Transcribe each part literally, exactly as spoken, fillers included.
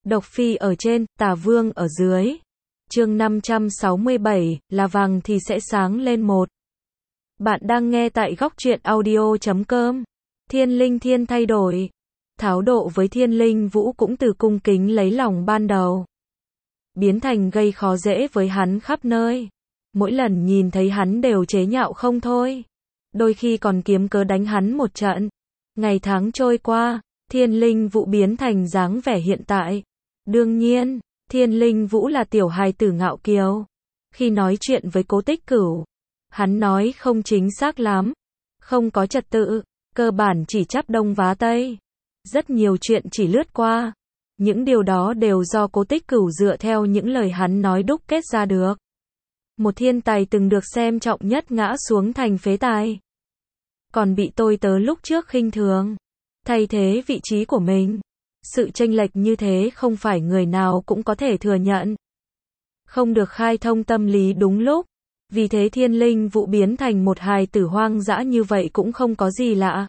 Độc Phi ở trên, Tả Vương ở dưới. Chương năm trăm sáu mươi bảy, là vàng thì sẽ sáng lên một. Bạn đang nghe tại góc truyện audio chấm com. Thiên Linh Thiên thay đổi. Tháo độ với Thiên Linh Vũ cũng từ cung kính lấy lòng ban đầu, biến thành gây khó dễ với hắn khắp nơi. Mỗi lần nhìn thấy hắn đều chế nhạo không thôi. Đôi khi còn kiếm cớ đánh hắn một trận. Ngày tháng trôi qua, Thiên Linh Vũ biến thành dáng vẻ hiện tại. Đương nhiên, Thiên Linh Vũ là tiểu hài tử ngạo kiều. Khi nói chuyện với Cố Tích Cửu, hắn nói không chính xác lắm, không có trật tự, cơ bản chỉ chắp đông vá tây. Rất nhiều chuyện chỉ lướt qua. Những điều đó đều do Cố Tích Cửu dựa theo những lời hắn nói đúc kết ra được. Một thiên tài từng được xem trọng nhất ngã xuống thành phế tài, còn bị tôi tớ lúc trước khinh thường, thay thế vị trí của mình. Sự chênh lệch như thế không phải người nào cũng có thể thừa nhận. Không được khai thông tâm lý đúng lúc. Vì thế Thiên Linh Vũ biến thành một hài tử hoang dã như vậy cũng không có gì lạ.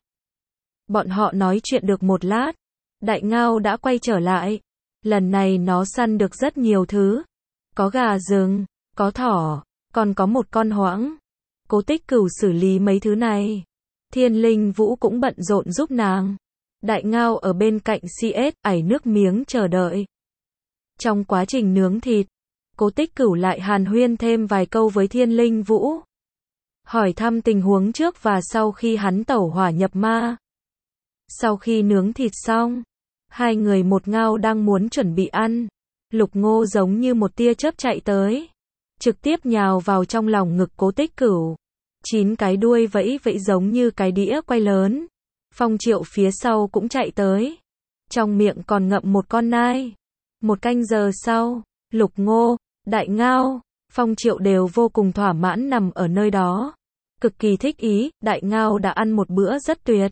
Bọn họ nói chuyện được một lát, Đại Ngao đã quay trở lại. Lần này nó săn được rất nhiều thứ. Có gà rừng, có thỏ, còn có một con hoãng. Cố Tích Cửu xử lý mấy thứ này. Thiên Linh Vũ cũng bận rộn giúp nàng. Đại Ngao ở bên cạnh xê ét, ảy nước miếng chờ đợi. Trong quá trình nướng thịt, Cố Tích Cửu lại hàn huyên thêm vài câu với Thiên Linh Vũ, hỏi thăm tình huống trước và sau khi hắn tẩu hỏa nhập ma. Sau khi nướng thịt xong, hai người một ngao đang muốn chuẩn bị ăn. Lục Ngô giống như một tia chớp chạy tới, trực tiếp nhào vào trong lòng ngực Cố Tích Cửu. Chín cái đuôi vẫy vẫy giống như cái đĩa quay lớn. Phong Triệu phía sau cũng chạy tới, trong miệng còn ngậm một con nai. Một canh giờ sau, Lục Ngô, Đại Ngao, Phong Triệu đều vô cùng thỏa mãn nằm ở nơi đó. Cực kỳ thích ý, Đại Ngao đã ăn một bữa rất tuyệt.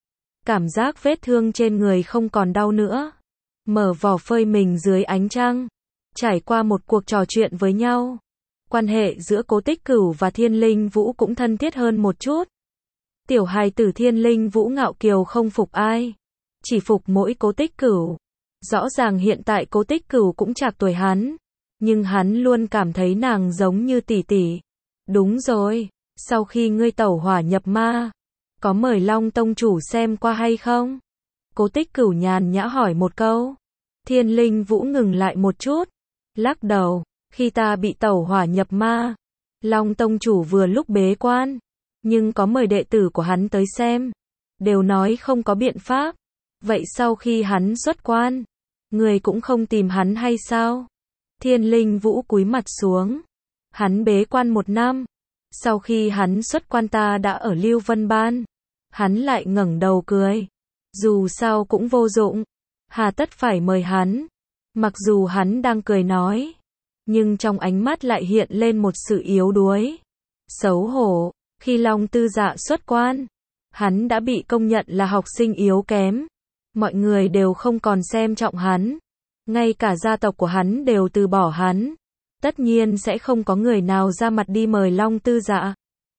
Cảm giác vết thương trên người không còn đau nữa. Mở vỏ phơi mình dưới ánh trăng. Trải qua một cuộc trò chuyện với nhau, quan hệ giữa Cố Tích Cửu và Thiên Linh Vũ cũng thân thiết hơn một chút. Tiểu hài tử Thiên Linh Vũ ngạo kiều không phục ai, chỉ phục mỗi Cố Tích Cửu. Rõ ràng hiện tại Cố Tích Cửu cũng trạc tuổi hắn, nhưng hắn luôn cảm thấy nàng giống như tỷ tỷ. Đúng rồi, sau khi ngươi tẩu hỏa nhập ma, có mời Long Tông Chủ xem qua hay không? Cố Tích Cửu nhàn nhã hỏi một câu. Thiên Linh Vũ ngừng lại một chút, lắc đầu. Khi ta bị tẩu hỏa nhập ma, Long Tông Chủ vừa lúc bế quan, nhưng có mời đệ tử của hắn tới xem, đều nói không có biện pháp. Vậy sau khi hắn xuất quan, người cũng không tìm hắn hay sao? Thiên Linh Vũ cúi mặt xuống. Hắn bế quan một năm, sau khi hắn xuất quan ta đã ở Lưu Vân Ban. Hắn lại ngẩng đầu cười. Dù sao cũng vô dụng, hà tất phải mời hắn. Mặc dù hắn đang cười nói, nhưng trong ánh mắt lại hiện lên một sự yếu đuối, xấu hổ. Khi Long Tư Dạ xuất quan, hắn đã bị công nhận là học sinh yếu kém. Mọi người đều không còn xem trọng hắn. Ngay cả gia tộc của hắn đều từ bỏ hắn. Tất nhiên sẽ không có người nào ra mặt đi mời Long Tư Dạ.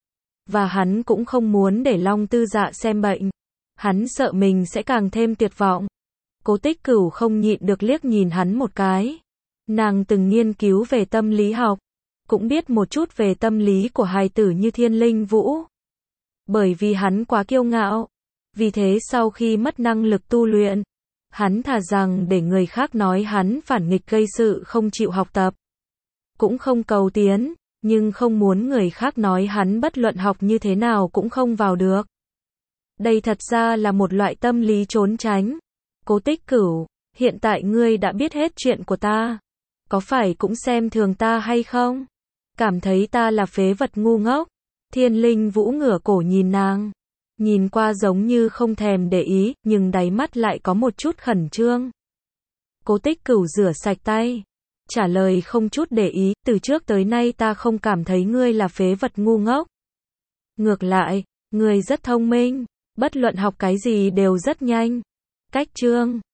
Và hắn cũng không muốn để Long Tư Dạ xem bệnh. Hắn sợ mình sẽ càng thêm tuyệt vọng. Cố Tích Cửu không nhịn được liếc nhìn hắn một cái. Nàng từng nghiên cứu về tâm lý học, cũng biết một chút về tâm lý của hài tử như Thiên Linh Vũ. Bởi vì hắn quá kiêu ngạo, vì thế sau khi mất năng lực tu luyện, hắn thà rằng để người khác nói hắn phản nghịch gây sự không chịu học tập, cũng không cầu tiến, nhưng không muốn người khác nói hắn bất luận học như thế nào cũng không vào được. Đây thật ra là một loại tâm lý trốn tránh. Cố Tích Cửu, hiện tại ngươi đã biết hết chuyện của ta, có phải cũng xem thường ta hay không? Cảm thấy ta là phế vật ngu ngốc? Thiên Linh Vũ ngửa cổ nhìn nàng, nhìn qua giống như không thèm để ý, nhưng đáy mắt lại có một chút khẩn trương. Cố Tích Cửu rửa sạch tay, trả lời không chút để ý, từ trước tới nay ta không cảm thấy ngươi là phế vật ngu ngốc. Ngược lại, ngươi rất thông minh, bất luận học cái gì đều rất nhanh. Cách chương